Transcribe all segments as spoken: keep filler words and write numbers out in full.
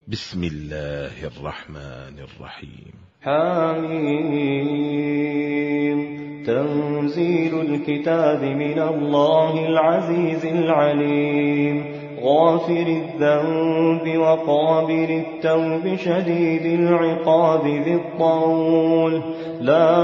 بسم الله الرحمن الرحيم. حميم. تنزيل الكتاب من الله العزيز العليم، غافر الذنب وقابل التوب شديد العقاب ذي الطول، لا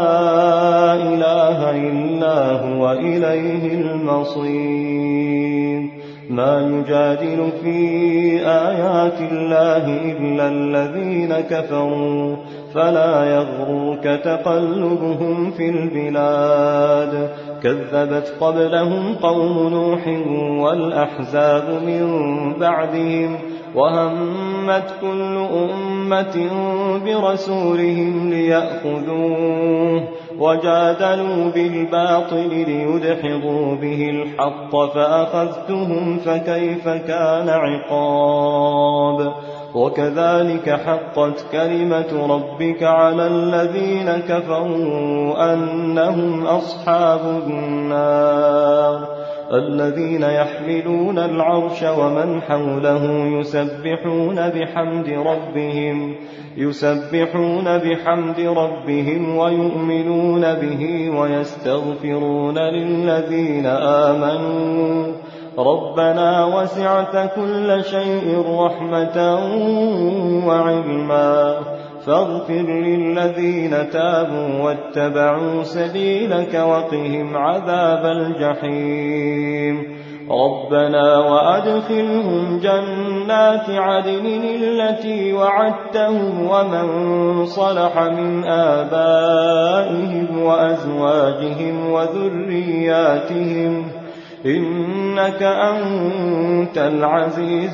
إله إلا هو إليه المصير. ما يجادل في آيات الله إلا الذين كفروا، فلا يغرك تقلبهم في البلاد. كذبت قبلهم قوم نوح والأحزاب من بعدهم، وهمت كل أمة برسولهم ليأخذوه، وجادلوا بالباطل ليدحضوا به الحق، فأخذتهم فكيف كان عقاب. وكذلك حقت كلمة ربك على الذين كفروا أنهم أصحاب النار. الذين يحملون العرش ومن حوله يسبحون بحمد ربهم يسبحون بحمد ربهم ويؤمنون به ويستغفرون للذين آمنوا ربنا وسعت كل شيء رحمة وعلما، فاغفر للذين تابوا واتبعوا سبيلك وقهم عذاب الجحيم. ربنا وأدخلهم جنات عدن التي وعدتهم ومن صلح من آبائهم وأزواجهم وذرياتهم إنك أنت العزيز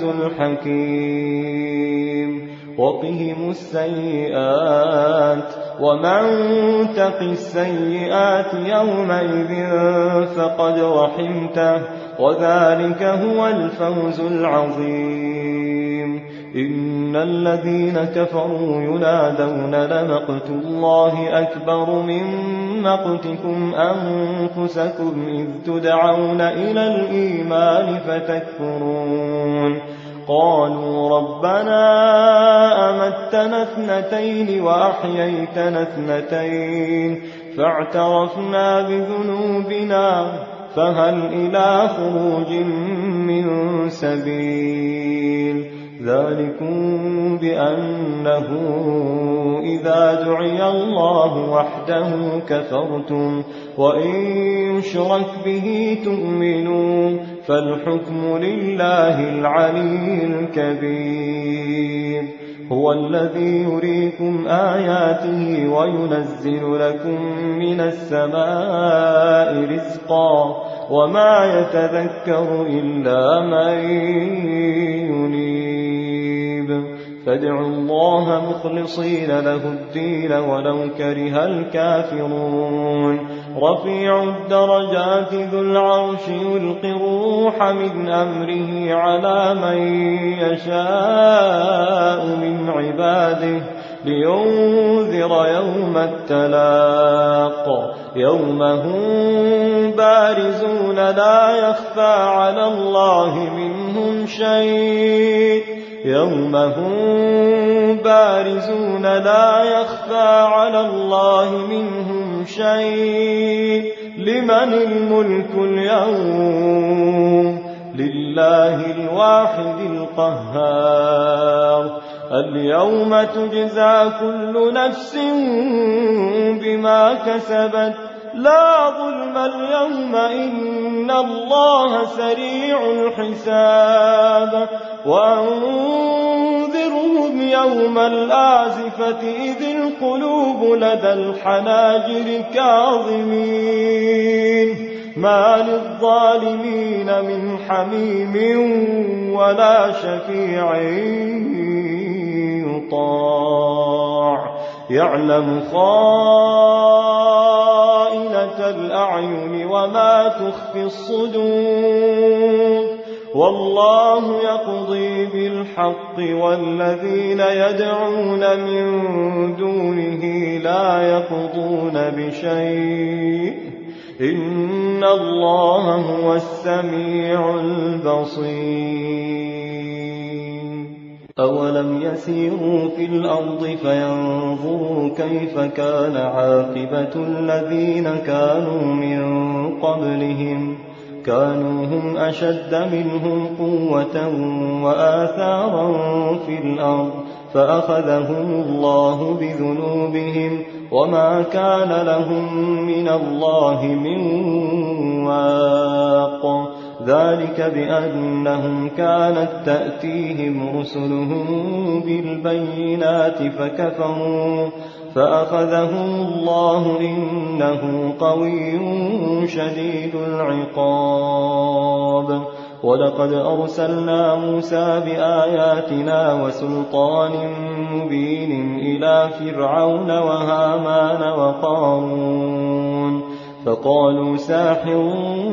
الحكيم. وقهم السيئات ومن تق السيئات يومئذ فقد رحمته، وذلك هو الفوز العظيم. إن الذين كفروا ينادون لمقت الله أكبر من مقتكم أنفسكم إذ تدعون إلى الإيمان فتكفرون. قالوا ربنا أمتنا اثنتين وأحييتنا اثنتين فاعترفنا بذنوبنا فهل إلى خروج من سبيل. ذلكم بأنه إذا دعي الله وحده كفرتم وإن يشرك به تؤمنون، فالحكم لله العلي الكبير. هو الذي يريكم آياته وينزل لكم من السماء رزقا وما يتذكر إلا من ينيب. فادعوا الله مخلصين له الدين ولو كره الكافرون. رفيع الدرجات ذو العرش يلقي الروح من أمره على من يشاء من عباده لينذر يوم التلاق، يوم هم بارزون لا يخفى على الله منهم شيء يوم هم بارزون لا يخفى على الله منهم شيء. لمن الملك اليوم؟ لله الواحد القهار. اليوم تجزى كل نفس بما كسبت لا ظلم اليوم إن الله سريع الحساب. وأنذرهم يوم الآزفة إذ القلوب لدى الحناجر كاظمين ما للظالمين من حميم ولا شفيع يطاع. يعلم خائنة الأعين وما تخفي الصدور، والله يقضي بالحق والذين يدعون من دونه لا يقضون بشيء إن الله هو السميع البصير. أولم يسيروا في الأرض فينظروا كيف كان عاقبة الذين كانوا من قبلهم كانوا هم أشد منهم قوة وآثارا في الأرض فأخذهم الله بذنوبهم وما كان لهم من الله من واق ذلك بأنهم كانت تأتيهم رسلهم بالبينات فكفروا فأخذهم الله إنه قوي شديد العقاب ولقد أرسلنا موسى بآياتنا وسلطان مبين إلى فرعون وهامان وقارون فقالوا ساحر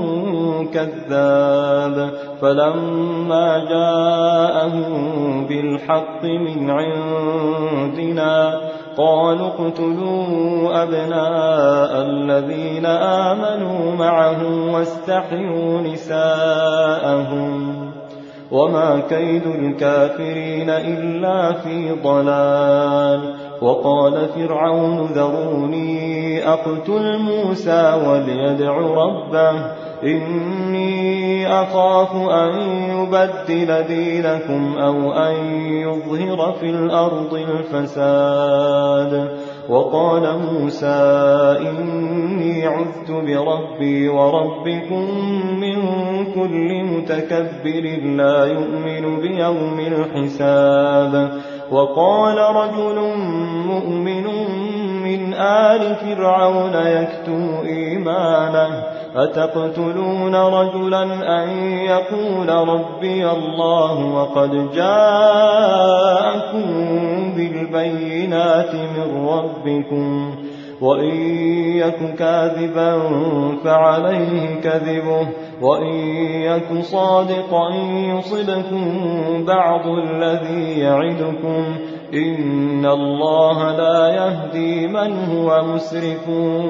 كذاب فلما جاءهم بالحق من عندنا قالوا اقتلوا أبناء الذين آمنوا معه واستحيوا نساءهم وما كيد الكافرين إلا في ضلال وقال فرعون ذروني أقتل موسى وليدع ربه إني أخاف أن يبدل دينكم أو أن يظهر في الأرض الفساد وقال موسى إني عذت بربي وربكم من كل متكبر لا يؤمن بيوم الحساب وقال رجل مؤمن من آل فرعون يكتم إيمانه أتقتلون رجلا أن يقول ربي الله وقد جاءكم بالبينات من ربكم وإن يك كاذبا فعليه كذبه وإن يك صادقا يصبكم بعض الذي يعدكم إن الله لا يهدي من هو مسرف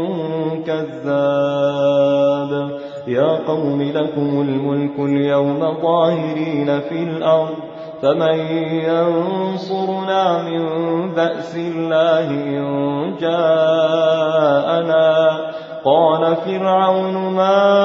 كذاب يا قوم لكم الملك اليوم ظاهرين في الأرض فمن ينصرنا من بأس الله إن جاءنا قال فرعون ما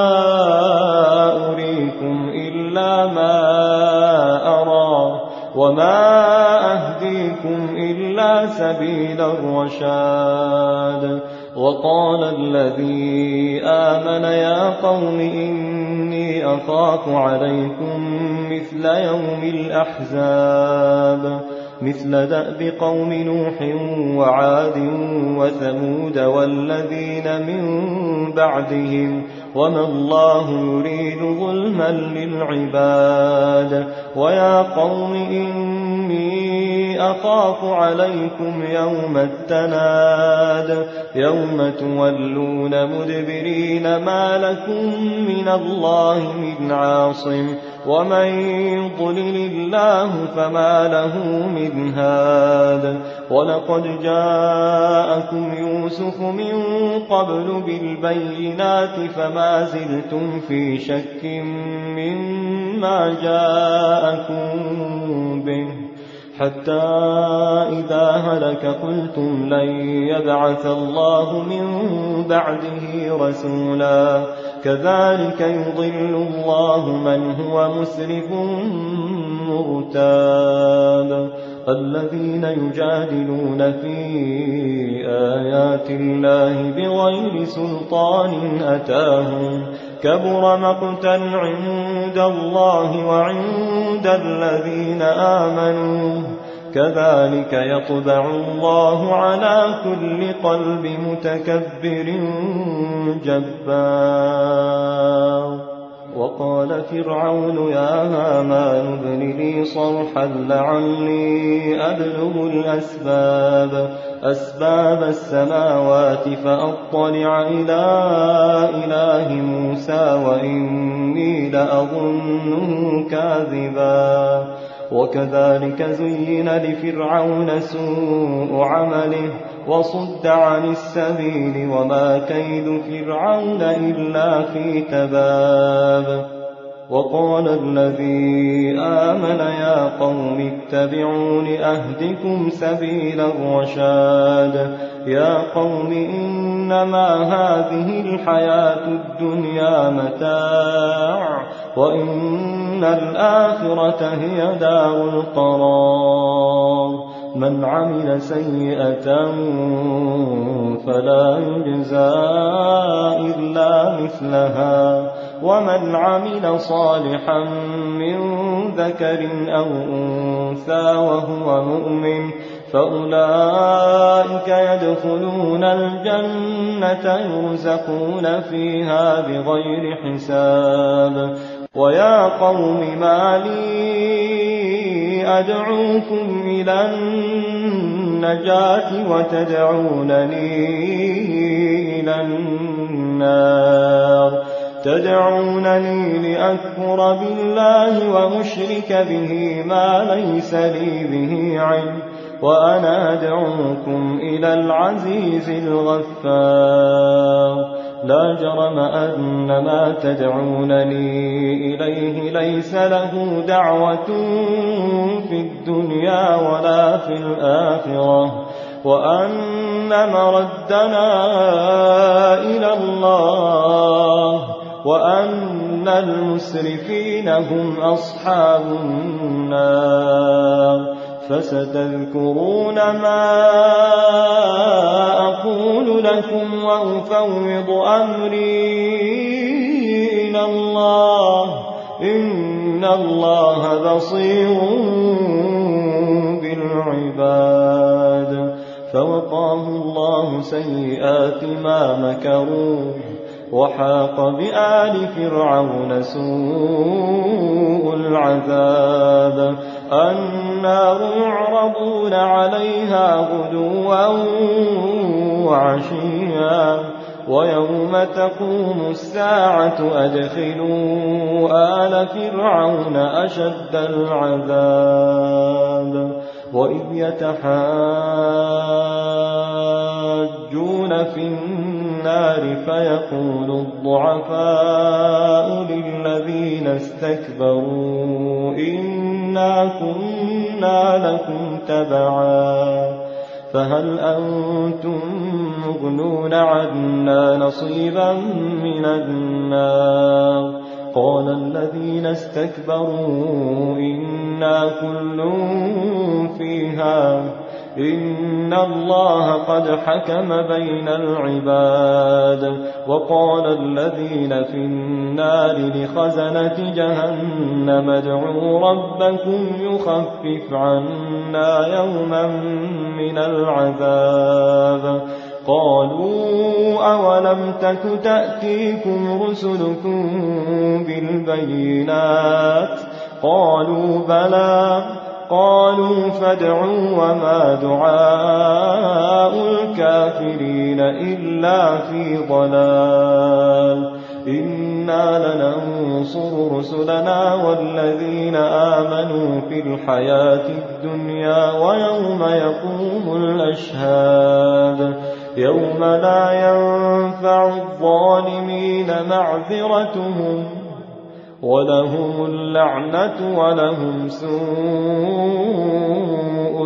أريكم إلا ما أرى وما أهديكم إلا سبيل الرشاد وقال الذي آمن يا قوم إني أخاف عليكم مثل يوم الأحزاب مثل دأب قوم نوح وعاد وثمود والذين من بعدهم وما الله يريد ظلما للعباد ويا قوم إني أخاف عليكم يوم التناد يوم تولون مدبرين ما لكم من الله من عاصم ومن يضلل الله فما له من هاد ولقد جاءكم يوسف من قبل بالبينات فما زلتم في شك مما جاءكم به حتى إذا هلك قلتم لن يبعث الله من بعده رسولا كذلك يضل الله من هو مسرف مرتاب الذين يجادلون في آيات الله بغير سلطان أتاهم كبر مقتا عند الله وعند الذين آمنوا كذلك يطبع الله على كل قلب متكبر جبار وقال فرعون يا هامان ابن لي صرحا لعلي أبلغ الأسباب أسباب السماوات فأطلع إلى إله موسى وإني لأظنه كاذبا وكذلك زين لفرعون سوء عمله وصد عن السبيل وما كيد فرعون إلا في تباب وقال الذي آمن يا قوم اتبعون أهدكم سبيل الرشاد يا قوم إنما هذه الحياة الدنيا متاع وإن الآخرة هي دار القرار من عمل سيئة فلا يجزى إلا مثلها ومن عمل صالحا من ذكر أو أنثى وهو مؤمن فأولئك يدخلون الجنة يرزقون فيها بغير حساب ويا قوم ما لي أدعوكم إلى النجاة وتدعونني إلى النار تدعونني لأكفر بالله وأشرك به ما ليس لي به علم وأنا أدعوكم إلى العزيز الغفار لا جرم أن ما تدعونني إليه ليس له دعوة في الدنيا ولا في الآخرة وأن مردنا إلى الله وأن المسرفين هم أصحاب النار فستذكرون ما أقول لكم وأفوض أمري إلى الله إن الله بصير بالعباد فوقاه الله سيئات ما مكروا وحاق بآل فرعون سوء العذاب النار يعرضون عليها غدوا وعشيا ويوم تقوم الساعة أدخلوا آل فرعون أشد العذاب وإذ يتحاجون في النار فيقول الضعفاء للذين استكبروا إنا كنا لكم تبعا فهل أنتم مغنون عنا نصيبا من النار قال الذين استكبروا إنا كل فيها إن الله قد حكم بين العباد وقال الذين في النار لخزنة جهنم ادعوا ربكم يخفف عنا يوما من العذاب قالوا أولم تك تأتيكم رسلكم بالبينات قالوا بلى قالوا فادعوا وما دعاء الكافرين إلا في ضلال إنا لننصر رسلنا والذين آمنوا في الحياة الدنيا ويوم يقوم الأشهاد يوم لا ينفع الظالمين معذرتهم ولهم اللعنة ولهم سوء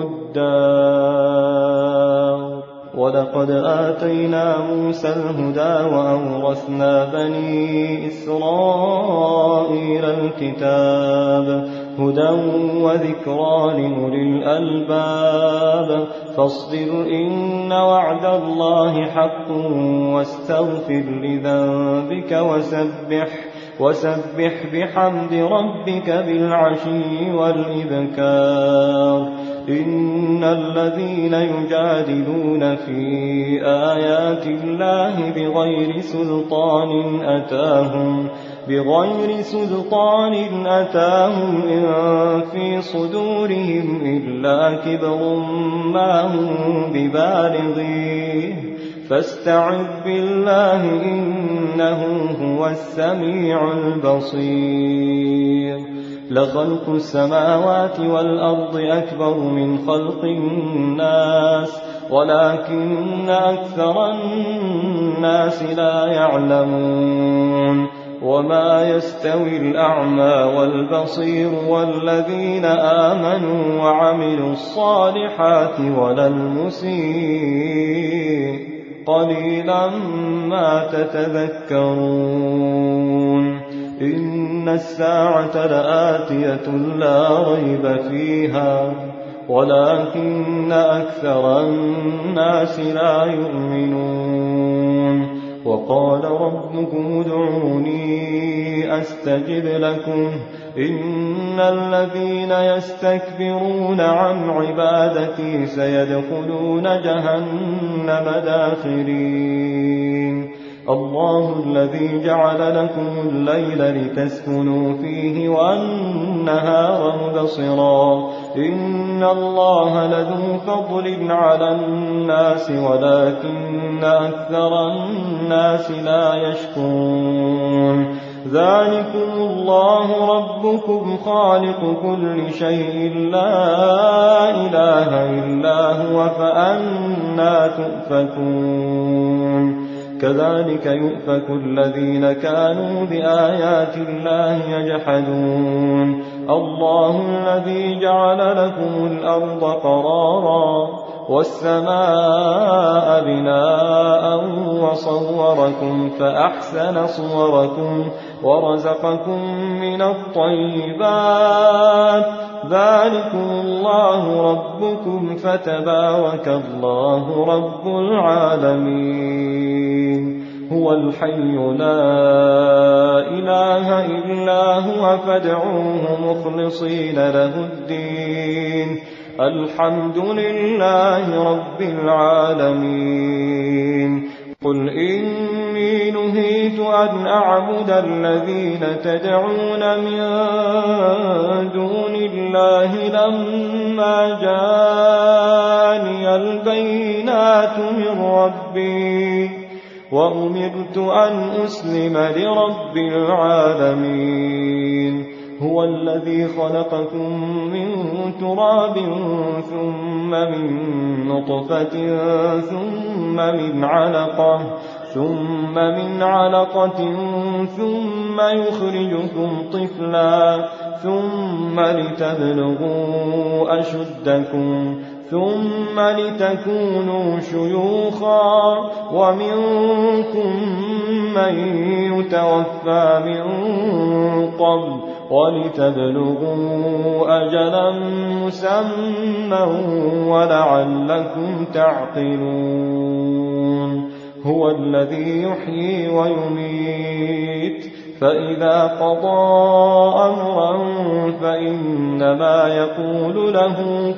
الدار ولقد آتينا موسى الهدى وأورثنا بني إسرائيل الكتاب هدى وذكرى لأولي الألباب فاصبر إن وعد الله حق واستغفر لذنبك وسبح وسبح بحمد ربك بالعشي والإبكار إن الذين يجادلون في آيات الله بغير سلطان أتاهم بغير سلطان أتاهم إن في صدورهم إلا كبر ما هم ببالغيه فاستعذ بالله إنه هو السميع البصير لخلق السماوات والأرض أكبر من خلق الناس ولكن أكثر الناس لا يعلمون وما يستوي الأعمى والبصير والذين آمنوا وعملوا الصالحات ولا المسيء قليلا ما تتذكرون إن الساعة لآتية لا ريب فيها ولكن أكثر الناس لا يؤمنون وقال ربكم ادعوني أستجب لكم إن الذين يستكبرون عن عبادتي سيدخلون جهنم داخرين الله الذي جعل لكم الليل لتسكنوا فيه والنهار مبصرا إن الله لذو فضل على الناس ولكن أكثر الناس لا يشكرون ذلكم الله ربكم خالق كل شيء لا إله إلا هو فأنى تؤفكون كذلك يؤفك الذين كانوا بآيات الله يجحدون الله الذي جعل لكم الأرض قرارا والسماء بناء وصوركم فأحسن صوركم ورزقكم من الطيبات ذلكم الله ربكم فتبارك الله رب العالمين هو الحي لا إله إلا هو فادعوه مخلصين له الدين الحمد لله رب العالمين قل إني نهيت أن أعبد الذين تدعون من دون الله لما جاءني البينات من ربي وأمرت أن أسلم لرب العالمين هو الذي خلقكم من تراب ثم من نطفة ثم من علقة ثم من علقة ثم يخرجكم طفلا ثم لتبلغوا أشدكم ثم لتكونوا شيوخا ومنكم من يتوفى من قبل ولتبلغوا أجلا مسمى ولعلكم تعقلون هو الذي يحيي ويميت فإذا قضى أمرا فإنما يقول له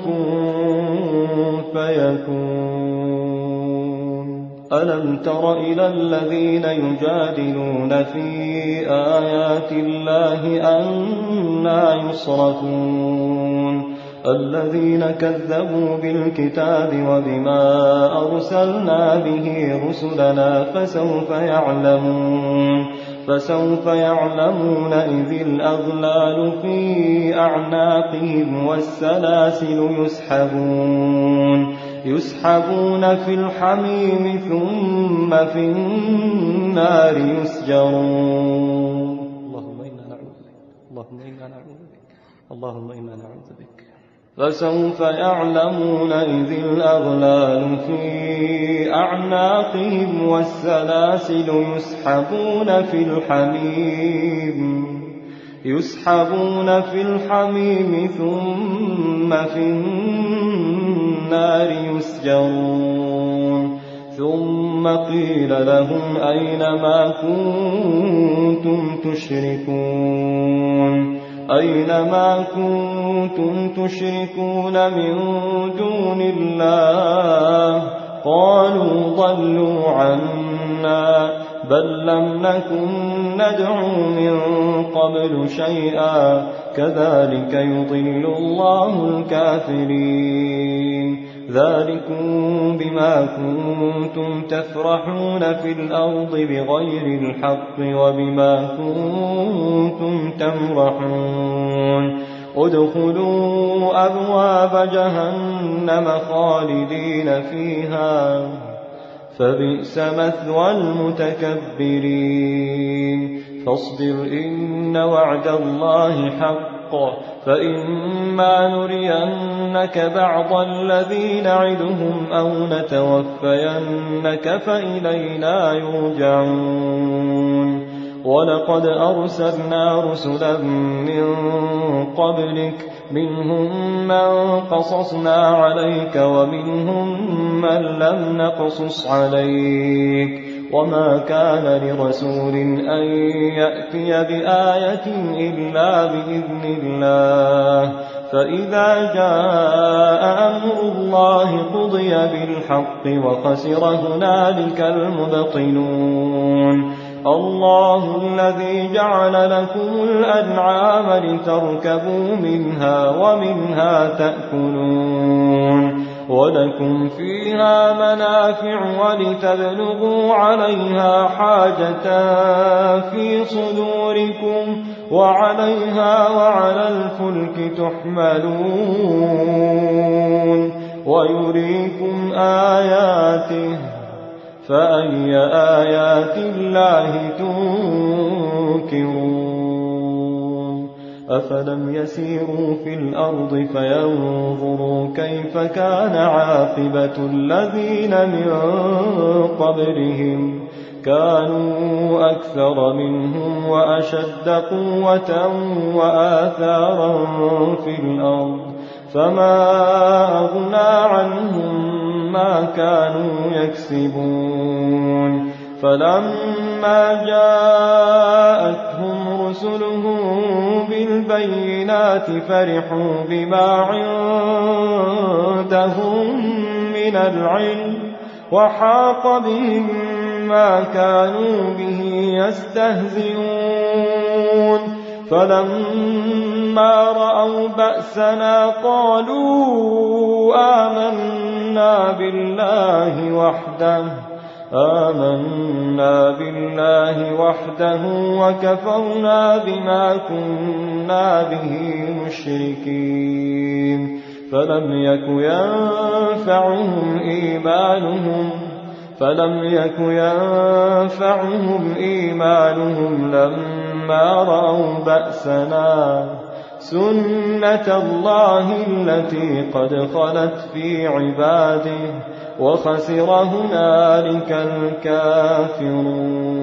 كن فيكون ألم تر إلى الذين يجادلون في آيات الله أنى يصرفون الذين كذبوا بالكتاب وبما أرسلنا به رسلنا فسوف يعلمون فسوف يعلمون إذ الأغلال في أعناقهم والسلاسل يسحبون يسحبون في الحميم ثم في النار يسجرون اللهم إنا نعوذ بك اللهم إنا نعوذ بك اللهم إنا نعوذ بك فسوف يعلمون إذ الأغلال في أعناقهم والسلاسل يسحبون في الحميم يسحبون في الحميم ثم في النار يسجرون ثم قيل لهم أين ما كنتم تشركون أين ما كنتم تشركون من دون الله قالوا ضلوا عنا بل لم نكن ندعو من قبل شيئا كذلك يضل الله الكافرين ذلكم بما كنتم تفرحون في الأرض بغير الحق وبما كنتم تمرحون ادخلوا أبواب جهنم خالدين فيها فبئس مثوى المتكبرين فاصبر إن وعد الله حق فإما نرينك بعض الذي نعدهم أو نتوفينك فإلينا يرجعون ولقد أرسلنا رسلا من قبلك منهم من قصصنا عليك ومنهم من لم نقصص عليك وما كان لرسول أن يأتي بآية إلا بإذن الله فإذا جاء أمر الله قضي بالحق وخسر هنالك المبطلون الله الذي جعل لكم الأنعام لتركبوا منها ومنها تأكلون ولكم فيها منافع ولتبلغوا عليها حاجة في صدوركم وعليها وعلى الفلك تحملون ويريكم آياته فأي آيات الله تنكرون أفلم يسيروا في الأرض فينظروا كيف كان عاقبة الذين من قبلهم كانوا أكثر منهم وأشد قوة وآثارا في الأرض فما أغنى عنهم ما كانوا يكسبون فلما جاءتهم رسلهم بالبينات فرحوا بما عندهم من العلم وحاق بهم ما كانوا به يستهزئون فلما رأوا بأسنا قالوا آمنا بالله وحده آمنا بالله وحده وكفرنا بما كنا به مشركين فلم يك ينفعهم إيمانهم فلم يك ينفعهم إيمانهم لما رأوا بأسنا سنة الله التي قد خلت في عباده وخسر هنالك الكافرون